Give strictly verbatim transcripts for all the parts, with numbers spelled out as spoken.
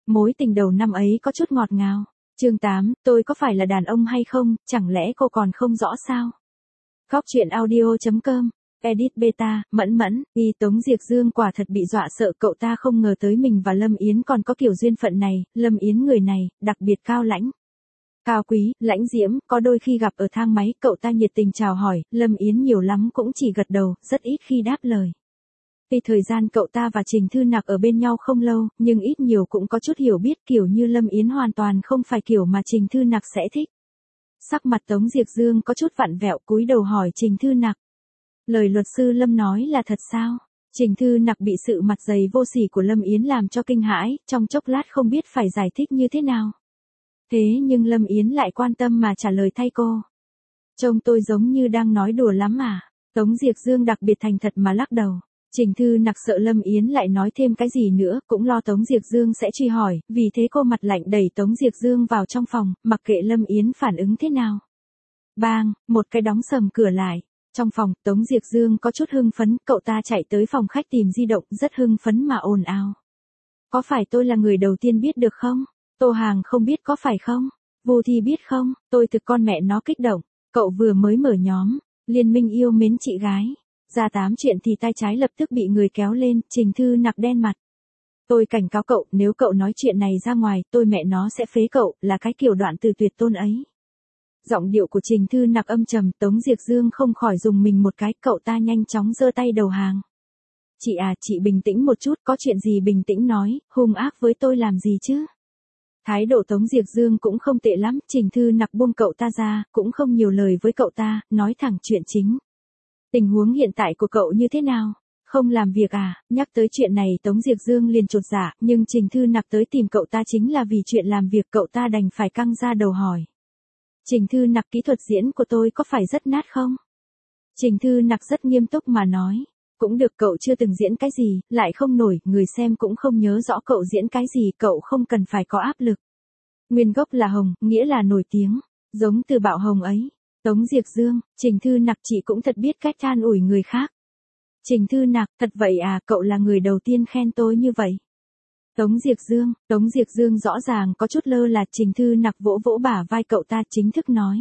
mối tình đầu năm ấy có chút ngọt ngào. Chương tám, tôi có phải là đàn ông hay không, chẳng lẽ cô còn không rõ sao? Góc truyện audio chấm com, edit beta, mẫn mẫn, y Tống Diệp Dương quả thật bị dọa sợ, cậu ta không ngờ tới mình và Lâm Yến còn có kiểu duyên phận này. Lâm Yến người này, đặc biệt cao lãnh. Cao quý, lãnh diễm, có đôi khi gặp ở thang máy, cậu ta nhiệt tình chào hỏi, Lâm Yến nhiều lắm cũng chỉ gật đầu, rất ít khi đáp lời. Tuy thời gian cậu ta và Trình Thư Nặc ở bên nhau không lâu, nhưng ít nhiều cũng có chút hiểu biết, kiểu như Lâm Yến hoàn toàn không phải kiểu mà Trình Thư Nặc sẽ thích. Sắc mặt Tống Diệp Dương có chút vặn vẹo, cúi đầu hỏi Trình Thư Nặc. Lời luật sư Lâm nói là thật sao? Trình Thư Nặc bị sự mặt dày vô sỉ của Lâm Yến làm cho kinh hãi, trong chốc lát không biết phải giải thích như thế nào. Thế nhưng Lâm Yến lại quan tâm mà trả lời thay cô. Trông tôi giống như đang nói đùa lắm à? Tống Diệp Dương đặc biệt thành thật mà lắc đầu. Trình Thư Nặc sợ Lâm Yến lại nói thêm cái gì nữa, cũng lo Tống Diệp Dương sẽ truy hỏi, vì thế cô mặt lạnh đẩy Tống Diệp Dương vào trong phòng, mặc kệ Lâm Yến phản ứng thế nào. Bang, một cái đóng sầm cửa lại. Trong phòng, Tống Diệp Dương có chút hưng phấn, cậu ta chạy tới phòng khách tìm di động, rất hưng phấn mà ồn ào. Có phải tôi là người đầu tiên biết được không? Tô Hàng không biết có phải không? Vu Thi biết không? Tôi thực con mẹ nó kích động. Cậu vừa mới mở nhóm, Liên minh yêu mến chị gái. Ra tám chuyện thì tay trái lập tức bị người kéo lên, Trình Thư Nặc đen mặt. Tôi cảnh cáo cậu, nếu cậu nói chuyện này ra ngoài, tôi mẹ nó sẽ phế cậu, là cái kiểu đoạn từ tuyệt tôn ấy. Giọng điệu của Trình Thư Nặc âm trầm, Tống Diệp Dương không khỏi dùng mình một cái, cậu ta nhanh chóng giơ tay đầu hàng. Chị à, chị bình tĩnh một chút, có chuyện gì bình tĩnh nói, hung ác với tôi làm gì chứ? Thái độ Tống Diệp Dương cũng không tệ lắm, Trình Thư Nặc buông cậu ta ra, cũng không nhiều lời với cậu ta, nói thẳng chuyện chính. Tình huống hiện tại của cậu như thế nào? Không làm việc à? Nhắc tới chuyện này Tống Diệp Dương liền chột dạ, nhưng Trình Thư Nặc tới tìm cậu ta chính là vì chuyện làm việc, cậu ta đành phải căng ra đầu hỏi. Trình Thư Nặc, kỹ thuật diễn của tôi có phải rất nát không? Trình Thư Nặc rất nghiêm túc mà nói. Cũng được, cậu chưa từng diễn cái gì, lại không nổi, người xem cũng không nhớ rõ cậu diễn cái gì, cậu không cần phải có áp lực. Nguyên gốc là hồng, nghĩa là nổi tiếng, giống từ bạo hồng ấy. Tống Diệp Dương, Trình Thư Nặc, chị cũng thật biết cách an ủi người khác. Trình Thư Nặc, thật vậy à, cậu là người đầu tiên khen tôi như vậy. Tống Diệp Dương, Tống Diệp Dương rõ ràng có chút lơ là, Trình Thư Nặc vỗ vỗ bả vai cậu ta chính thức nói.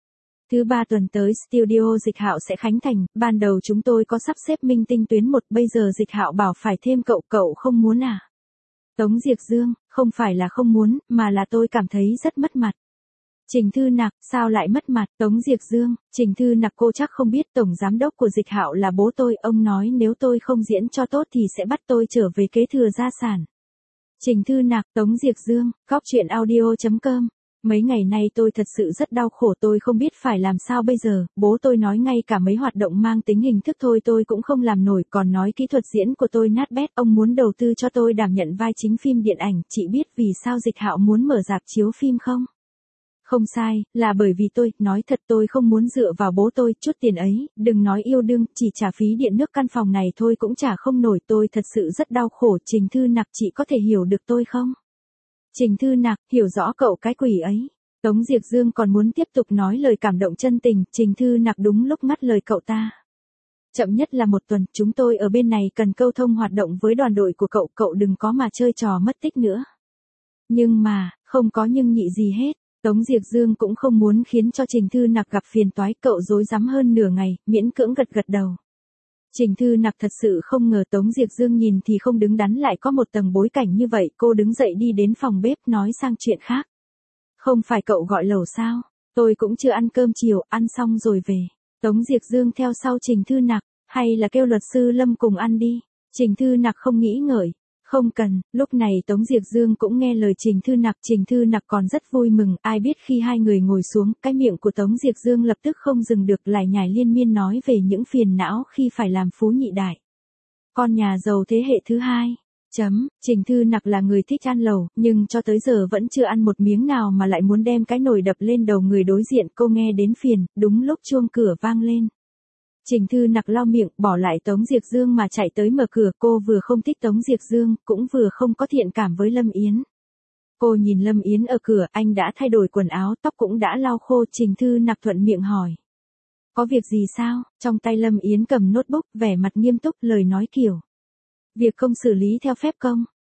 Thứ ba tuần tới studio Dịch Hạo sẽ khánh thành, ban đầu chúng tôi có sắp xếp minh tinh tuyến một, bây giờ Dịch Hạo bảo phải thêm cậu, cậu không muốn à? Tống Diệp Dương, không phải là không muốn, mà là tôi cảm thấy rất mất mặt. Trình Thư Nặc, sao lại mất mặt? Tống Diệp Dương, Trình Thư Nặc, cô chắc không biết tổng giám đốc của Dịch Hạo là bố tôi, ông nói nếu tôi không diễn cho tốt thì sẽ bắt tôi trở về kế thừa gia sản. Trình Thư Nặc, Tống Diệp Dương, góc truyện audio chấm com. Mấy ngày nay tôi thật sự rất đau khổ, tôi không biết phải làm sao bây giờ, bố tôi nói ngay cả mấy hoạt động mang tính hình thức thôi tôi cũng không làm nổi, còn nói kỹ thuật diễn của tôi nát bét, ông muốn đầu tư cho tôi đảm nhận vai chính phim điện ảnh, chị biết vì sao Dịch Hạo muốn mở rạp chiếu phim không? Không sai, là bởi vì tôi, nói thật tôi không muốn dựa vào bố tôi, chút tiền ấy, đừng nói yêu đương, chỉ trả phí điện nước căn phòng này thôi cũng trả không nổi, tôi thật sự rất đau khổ. Trình Thư Nặc, chị có thể hiểu được tôi không? Trình Thư Nặc, hiểu rõ cậu cái quỷ ấy. Tống Diệp Dương còn muốn tiếp tục nói lời cảm động chân tình, Trình Thư Nặc đúng lúc ngắt lời cậu ta. Chậm nhất là một tuần, chúng tôi ở bên này cần câu thông hoạt động với đoàn đội của cậu, cậu đừng có mà chơi trò mất tích nữa. Nhưng mà, không có nhưng nhị gì hết. Tống Diệp Dương cũng không muốn khiến cho Trình Thư Nặc gặp phiền toái, cậu rối rắm hơn nửa ngày, miễn cưỡng gật gật đầu. Trình Thư Nặc thật sự không ngờ Tống Diệp Dương nhìn thì không đứng đắn lại có một tầng bối cảnh như vậy, cô đứng dậy đi đến phòng bếp nói sang chuyện khác. Không phải cậu gọi lẩu sao? Tôi cũng chưa ăn cơm chiều, ăn xong rồi về. Tống Diệp Dương theo sau Trình Thư Nặc, hay là kêu luật sư Lâm cùng ăn đi. Trình Thư Nặc không nghĩ ngợi. Không cần, lúc này Tống Diệp Dương cũng nghe lời Trình Thư Nặc, Trình Thư Nặc còn rất vui mừng, ai biết khi hai người ngồi xuống, cái miệng của Tống Diệp Dương lập tức không dừng được, lải nhải liên miên nói về những phiền não khi phải làm phú nhị đại. Con nhà giàu thế hệ thứ hai. Chấm, Trình Thư Nặc là người thích ăn lẩu, nhưng cho tới giờ vẫn chưa ăn một miếng nào mà lại muốn đem cái nồi đập lên đầu người đối diện, cô nghe đến phiền, đúng lúc chuông cửa vang lên. Trình Thư Nặc lau miệng, bỏ lại Tống Diệp Dương mà chạy tới mở cửa, cô vừa không thích Tống Diệp Dương, cũng vừa không có thiện cảm với Lâm Yến. Cô nhìn Lâm Yến ở cửa, anh đã thay đổi quần áo, tóc cũng đã lau khô, Trình Thư Nặc thuận miệng hỏi. Có việc gì sao? Trong tay Lâm Yến cầm notebook, vẻ mặt nghiêm túc, lời nói kiểu. Việc công xử lý theo phép công.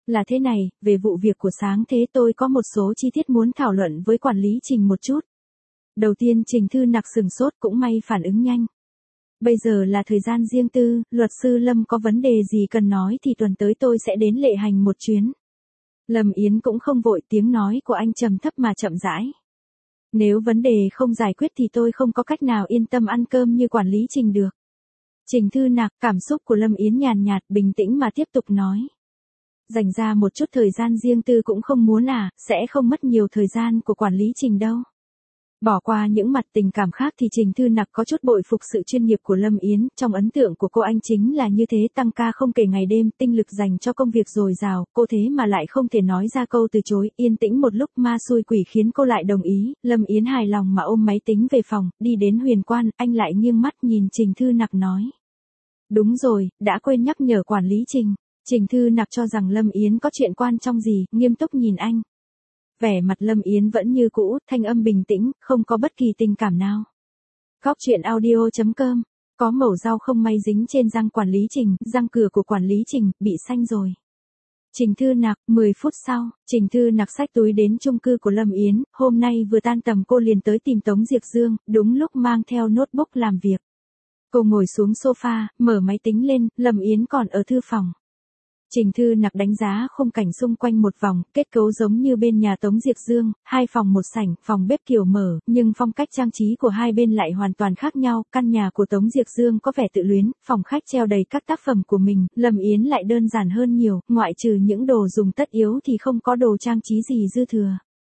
Là thế này, về vụ việc của sáng thế tôi có một số chi tiết muốn thảo luận với quản lý Trình một chút. Đầu tiên Trình Thư Nặc sừng sốt, cũng may phản ứng nhanh. Bây giờ là thời gian riêng tư, luật sư Lâm có vấn đề gì cần nói thì tuần tới tôi sẽ đến Lệ Hành một chuyến. Lâm Yến cũng không vội, tiếng nói của anh trầm thấp mà chậm rãi. Nếu vấn đề không giải quyết thì tôi không có cách nào yên tâm ăn cơm như quản lý Trình được. Trình Thư Nặc, cảm xúc của Lâm Yến nhàn nhạt, bình tĩnh mà tiếp tục nói. Dành ra một chút thời gian riêng tư cũng không muốn à, sẽ không mất nhiều thời gian của quản lý Trình đâu. Bỏ qua những mặt tình cảm khác thì Trình Thư Nặc có chút bội phục sự chuyên nghiệp của Lâm Yến, trong ấn tượng của cô anh chính là như thế, tăng ca không kể ngày đêm, tinh lực dành cho công việc dồi dào, cô thế mà lại không thể nói ra câu từ chối, yên tĩnh một lúc ma xui quỷ khiến cô lại đồng ý. Lâm Yến hài lòng mà ôm máy tính về phòng, đi đến Huyền Quan, anh lại nghiêng mắt nhìn Trình Thư Nặc nói. Đúng rồi, đã quên nhắc nhở quản lý Trình. Trình Thư Nặc cho rằng Lâm Yến có chuyện quan trọng gì, nghiêm túc nhìn anh. Vẻ mặt Lâm Yến vẫn như cũ, thanh âm bình tĩnh, không có bất kỳ tình cảm nào. Góc truyện audio chấm com. Có mẩu rau không may dính trên răng quản lý Trình, răng cửa của quản lý Trình bị xanh rồi. Trình Thư Nặc, mười phút sau, Trình Thư Nặc xách túi đến chung cư của Lâm Yến, hôm nay vừa tan tầm cô liền tới tìm Tống Diệp Dương, đúng lúc mang theo notebook làm việc. Cô ngồi xuống sofa, mở máy tính lên, Lâm Yến còn ở thư phòng. Trình Thư Nặc đánh giá khung cảnh xung quanh một vòng, kết cấu giống như bên nhà Tống Diệp Dương, hai phòng một sảnh, phòng bếp kiểu mở, nhưng phong cách trang trí của hai bên lại hoàn toàn khác nhau. Căn nhà của Tống Diệp Dương có vẻ tự luyến, phòng khách treo đầy các tác phẩm của mình, Lâm Yến lại đơn giản hơn nhiều, ngoại trừ những đồ dùng tất yếu thì không có đồ trang trí gì dư thừa.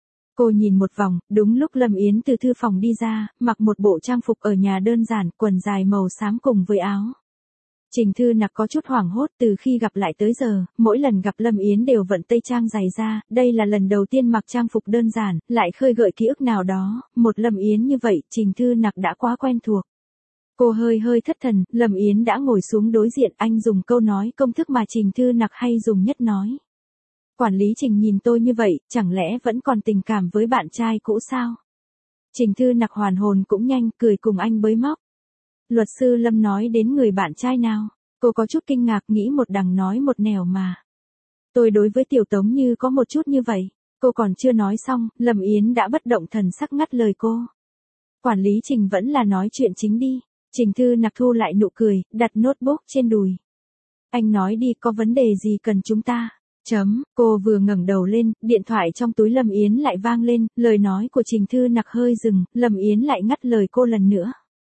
Cô nhìn một vòng, đúng lúc Lâm Yến từ thư phòng đi ra, mặc một bộ trang phục ở nhà đơn giản, quần dài màu xám cùng với áo. Trình Thư Nặc có chút hoảng hốt, từ khi gặp lại tới giờ, mỗi lần gặp Lâm Yến đều vận tây trang dày ra, đây là lần đầu tiên mặc trang phục đơn giản, lại khơi gợi ký ức nào đó, một Lâm Yến như vậy, Trình Thư Nặc đã quá quen thuộc. Cô hơi hơi thất thần, Lâm Yến đã ngồi xuống đối diện, anh dùng câu nói công thức mà Trình Thư Nặc hay dùng nhất nói. Quản lý Trình nhìn tôi như vậy, chẳng lẽ vẫn còn tình cảm với bạn trai cũ sao? Trình Thư Nặc hoàn hồn cũng nhanh, cười cùng anh bới móc. Luật sư Lâm nói đến người bạn trai nào? Cô có chút kinh ngạc, nghĩ một đằng nói một nẻo mà. Tôi đối với Tiểu Tống Như có một chút như vậy. Cô còn chưa nói xong, Lâm Yến đã bất động thần sắc ngắt lời cô. Quản lý Trình vẫn là nói chuyện chính đi. Trình Thư Nặc thu lại nụ cười, đặt notebook trên đùi. Anh nói đi, có vấn đề gì cần chúng ta? Chấm, cô vừa ngẩng đầu lên, điện thoại trong túi Lâm Yến lại vang lên, lời nói của Trình Thư Nặc hơi dừng, Lâm Yến lại ngắt lời cô lần nữa.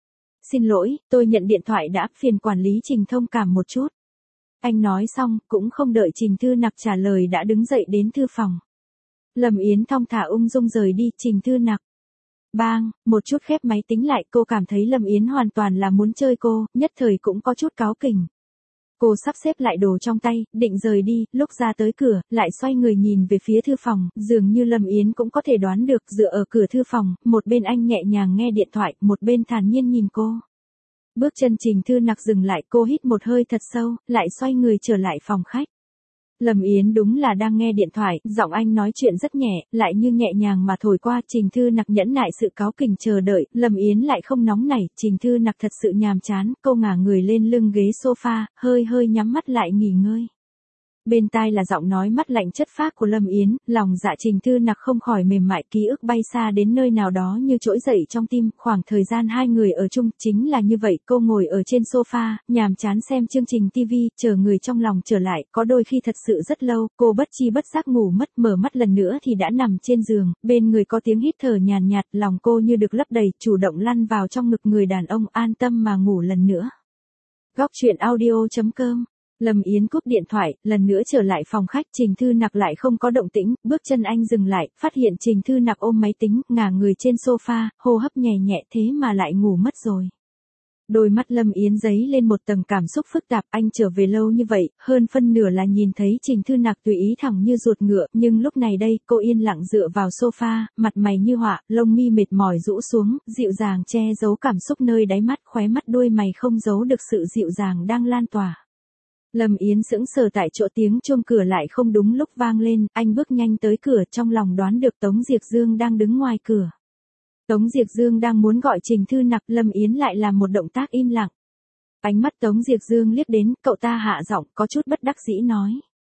Xin lỗi, tôi nhận điện thoại đã, phiền quản lý Trình thông cảm một chút. Anh nói xong, cũng không đợi Trình Thư Nặc trả lời đã đứng dậy đến thư phòng. Lâm Yến thong thả ung dung rời đi, Trình Thư Nặc. Bang, một chút khép máy tính lại, cô cảm thấy Lâm Yến hoàn toàn là muốn chơi cô, nhất thời cũng có chút cáu kỉnh. Cô sắp xếp lại đồ trong tay, định rời đi, lúc ra tới cửa, lại xoay người nhìn về phía thư phòng, dường như Lâm Yến cũng có thể đoán được, dựa ở cửa thư phòng, một bên anh nhẹ nhàng nghe điện thoại, một bên thản nhiên nhìn cô. Bước chân Trình Thư Nặc dừng lại, cô hít một hơi thật sâu, lại xoay người trở lại phòng khách. Lâm Yến đúng là đang nghe điện thoại, giọng anh nói chuyện rất nhẹ, lại như nhẹ nhàng mà thổi qua. Trình Thư Nặc nhẫn nại sự cáu kỉnh chờ đợi, Lâm Yến lại không nóng nảy, Trình Thư Nặc thật sự nhàm chán, cô ngả người lên lưng ghế sofa, hơi hơi nhắm mắt lại nghỉ ngơi. Bên tai là giọng nói mắt lạnh chất phác của Lâm Yến, lòng dạ Trình Thư Nặc không khỏi mềm mại, ký ức bay xa đến nơi nào đó như trỗi dậy trong tim, khoảng thời gian hai người ở chung, chính là như vậy, cô ngồi ở trên sofa, nhàm chán xem chương trình ti vi, chờ người trong lòng trở lại, có đôi khi thật sự rất lâu, cô bất chi bất giác ngủ mất, mở mắt lần nữa thì đã nằm trên giường, bên người có tiếng hít thở nhàn nhạt, lòng cô như được lấp đầy, chủ động lăn vào trong ngực người đàn ông, an tâm mà ngủ lần nữa. Góc truyện audio chấm com. Lâm Yến cúp điện thoại, lần nữa trở lại phòng khách, Trình Thư Nặc lại không có động tĩnh, bước chân anh dừng lại, phát hiện Trình Thư Nặc ôm máy tính, ngả người trên sofa, hô hấp nhẹ nhẹ, thế mà lại ngủ mất rồi. Đôi mắt Lâm Yến dấy lên một tầng cảm xúc phức tạp, anh trở về lâu như vậy, hơn phân nửa là nhìn thấy Trình Thư Nặc tùy ý thẳng như ruột ngựa, nhưng lúc này đây, cô yên lặng dựa vào sofa, mặt mày như họa, lông mi mệt mỏi rũ xuống, dịu dàng che giấu cảm xúc nơi đáy mắt, khóe mắt đuôi mày không giấu được sự dịu dàng đang lan tỏa. Lâm Yến sững sờ tại chỗ, tiếng chuông cửa lại không đúng lúc vang lên, anh bước nhanh tới cửa, trong lòng đoán được Tống Diệp Dương đang đứng ngoài cửa. Tống Diệp Dương đang muốn gọi Trình Thư Nặc, Lâm Yến lại làm một động tác im lặng. Ánh mắt Tống Diệp Dương liếc đến, cậu ta hạ giọng, có chút bất đắc dĩ nói.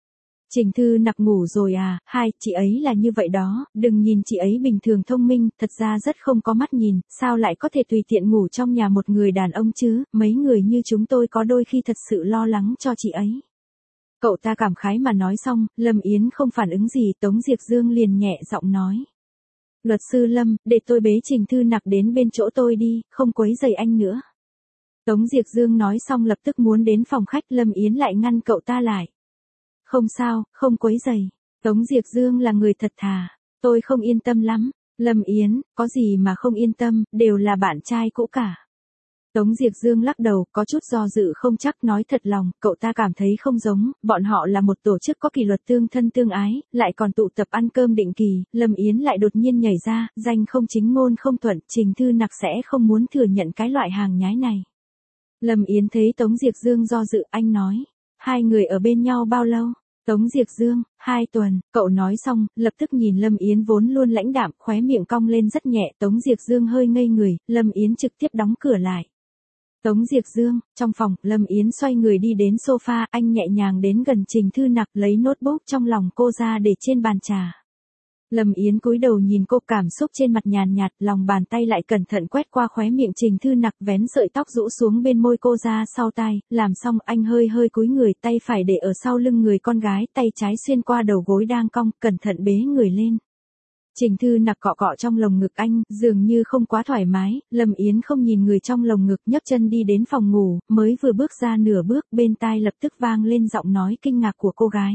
Trình Thư Nặc ngủ rồi à, hai, chị ấy là như vậy đó, đừng nhìn chị ấy bình thường thông minh, thật ra rất không có mắt nhìn, sao lại có thể tùy tiện ngủ trong nhà một người đàn ông chứ, mấy người như chúng tôi có đôi khi thật sự lo lắng cho chị ấy. Cậu ta cảm khái mà nói xong, Lâm Yến không phản ứng gì, Tống Diệp Dương liền nhẹ giọng nói. Luật sư Lâm, để tôi bế Trình Thư Nặc đến bên chỗ tôi đi, không quấy rầy anh nữa. Tống Diệp Dương nói xong lập tức muốn đến phòng khách, Lâm Yến lại ngăn cậu ta lại. Không sao, không quấy rầy. Tống Diệp Dương là người thật thà. Tôi không yên tâm lắm. Lâm Yến, có gì mà không yên tâm, đều là bạn trai cũ cả. Tống Diệp Dương lắc đầu, có chút do dự không chắc, nói thật lòng, cậu ta cảm thấy không giống, bọn họ là một tổ chức có kỷ luật tương thân tương ái, lại còn tụ tập ăn cơm định kỳ, Lâm Yến lại đột nhiên nhảy ra, danh không chính ngôn không thuận, Trình Thư Nặc sẽ không muốn thừa nhận cái loại hàng nhái này. Lâm Yến thấy Tống Diệp Dương do dự, anh nói, hai người ở bên nhau bao lâu? Tống Diệp Dương, hai tuần, cậu nói xong, lập tức nhìn Lâm Yến vốn luôn lãnh đạm, khóe miệng cong lên rất nhẹ, Tống Diệp Dương hơi ngây người, Lâm Yến trực tiếp đóng cửa lại. Tống Diệp Dương, trong phòng, Lâm Yến xoay người đi đến sofa, anh nhẹ nhàng đến gần Trình Thư Nặc lấy notebook trong lòng cô ra để trên bàn trà. Lâm Yến cúi đầu nhìn cô, cảm xúc trên mặt nhàn nhạt, lòng bàn tay lại cẩn thận quét qua khóe miệng Trình Thư Nặc, vén sợi tóc rũ xuống bên môi cô ra sau tai, làm xong anh hơi hơi cúi người, tay phải để ở sau lưng người con gái, tay trái xuyên qua đầu gối đang cong, cẩn thận bế người lên. Trình Thư Nặc cọ cọ trong lồng ngực anh, dường như không quá thoải mái, Lâm Yến không nhìn người trong lồng ngực, nhấc chân đi đến phòng ngủ, mới vừa bước ra nửa bước, bên tai lập tức vang lên giọng nói kinh ngạc của cô gái.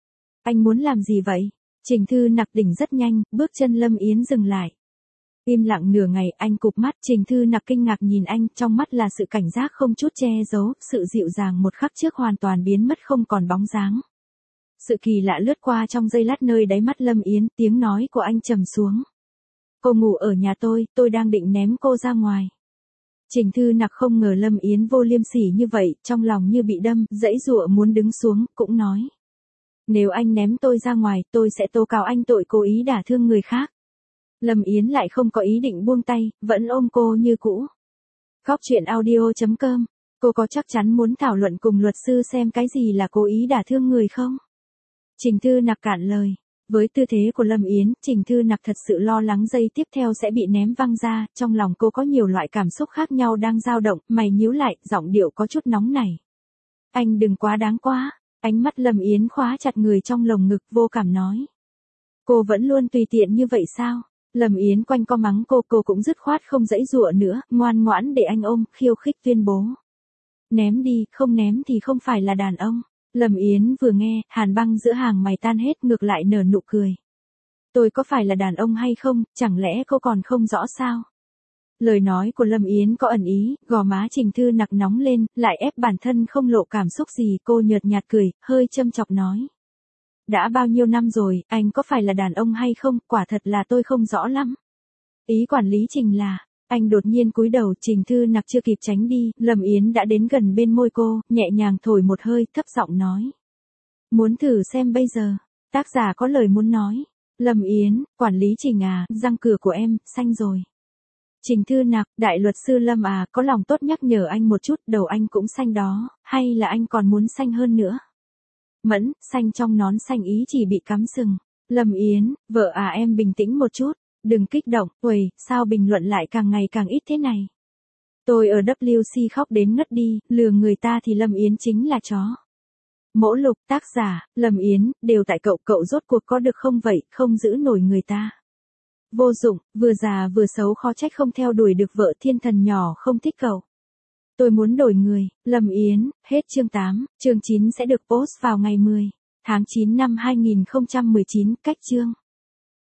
Anh muốn làm gì vậy? Trình Thư Nặc đỉnh rất nhanh, bước chân Lâm Yến dừng lại. Im lặng nửa ngày, anh cụp mắt, Trình Thư Nặc kinh ngạc nhìn anh, trong mắt là sự cảnh giác không chút che giấu, sự dịu dàng một khắc trước hoàn toàn biến mất không còn bóng dáng. Sự kỳ lạ lướt qua trong giây lát nơi đáy mắt Lâm Yến, tiếng nói của anh trầm xuống. Cô ngủ ở nhà tôi, tôi đang định ném cô ra ngoài. Trình Thư Nặc không ngờ Lâm Yến vô liêm sỉ như vậy, trong lòng như bị đâm, dãy dụa muốn đứng xuống, cũng nói. Nếu anh ném tôi ra ngoài, tôi sẽ tố cáo anh tội cố ý đả thương người khác. Lâm Yến lại không có ý định buông tay, vẫn ôm cô như cũ. Góc chuyện audio chấm com, cô có chắc chắn muốn thảo luận cùng luật sư xem cái gì là cố ý đả thương người không? Trình Thư Nặc cạn lời. Với tư thế của Lâm Yến, Trình Thư Nặc thật sự lo lắng giây tiếp theo sẽ bị ném văng ra, trong lòng cô có nhiều loại cảm xúc khác nhau đang dao động, mày nhíu lại, giọng điệu có chút nóng nảy. Anh đừng quá đáng quá. Ánh mắt Lâm Yến khóa chặt người trong lồng ngực, vô cảm nói. Cô vẫn luôn tùy tiện như vậy sao? Lâm Yến quanh co mắng cô, cô cũng dứt khoát không dãy dụa nữa, ngoan ngoãn để anh ôm, khiêu khích tuyên bố. Ném đi, không ném thì không phải là đàn ông. Lâm Yến vừa nghe, hàn băng giữa hàng mày tan hết, ngược lại nở nụ cười. Tôi có phải là đàn ông hay không, chẳng lẽ cô còn không rõ sao? Lời nói của Lâm Yến có ẩn ý, gò má Trình Thư Nặc nóng lên, lại ép bản thân không lộ cảm xúc gì, cô nhợt nhạt cười, hơi châm chọc nói. Đã bao nhiêu năm rồi, anh có phải là đàn ông hay không, quả thật là tôi không rõ lắm. Ý quản lý Trình là, anh đột nhiên cúi đầu, Trình Thư Nặc chưa kịp tránh đi, Lâm Yến đã đến gần bên môi cô, nhẹ nhàng thổi một hơi, thấp giọng nói. Muốn thử xem bây giờ, tác giả có lời muốn nói. Lâm Yến, quản lý Trình à, răng cửa của em, xanh rồi. Trình Thư Nặc, đại luật sư Lâm à, có lòng tốt nhắc nhở anh một chút, đầu anh cũng xanh đó, hay là anh còn muốn xanh hơn nữa? Mẫn, xanh trong nón xanh ý chỉ bị cắm sừng. Lâm Yến, vợ à em bình tĩnh một chút, đừng kích động, uầy, sao bình luận lại càng ngày càng ít thế này? Tôi ở W C khóc đến ngất đi, lừa người ta thì Lâm Yến chính là chó. Mỗ Lục, tác giả, Lâm Yến, đều tại cậu, cậu rốt cuộc có được không vậy, không giữ nổi người ta. Vô dụng, vừa già vừa xấu khó trách không theo đuổi được vợ, thiên thần nhỏ không thích cậu. Tôi muốn đổi người, Lâm Yến, hết chương tám, chương chín sẽ được post vào ngày mười tháng chín năm hai nghìn không trăm mười chín, cách chương.